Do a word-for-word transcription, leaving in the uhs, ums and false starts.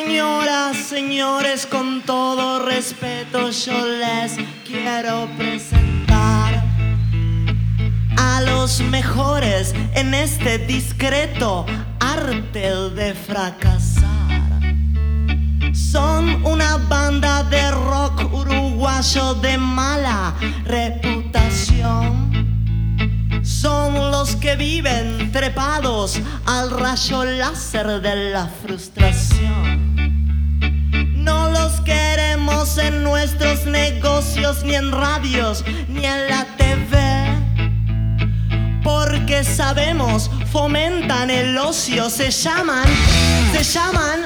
Señoras, señores, con todo respeto yo les quiero presentar a los mejores en este discreto arte de fracasar. Son una banda de rock uruguayo de mala reputación. Son los que viven trepados al rayo láser de la frustración. No los queremos en nuestros negocios, ni en radios, ni en la T V, porque sabemos, fomentan el ocio. Se llaman, se llaman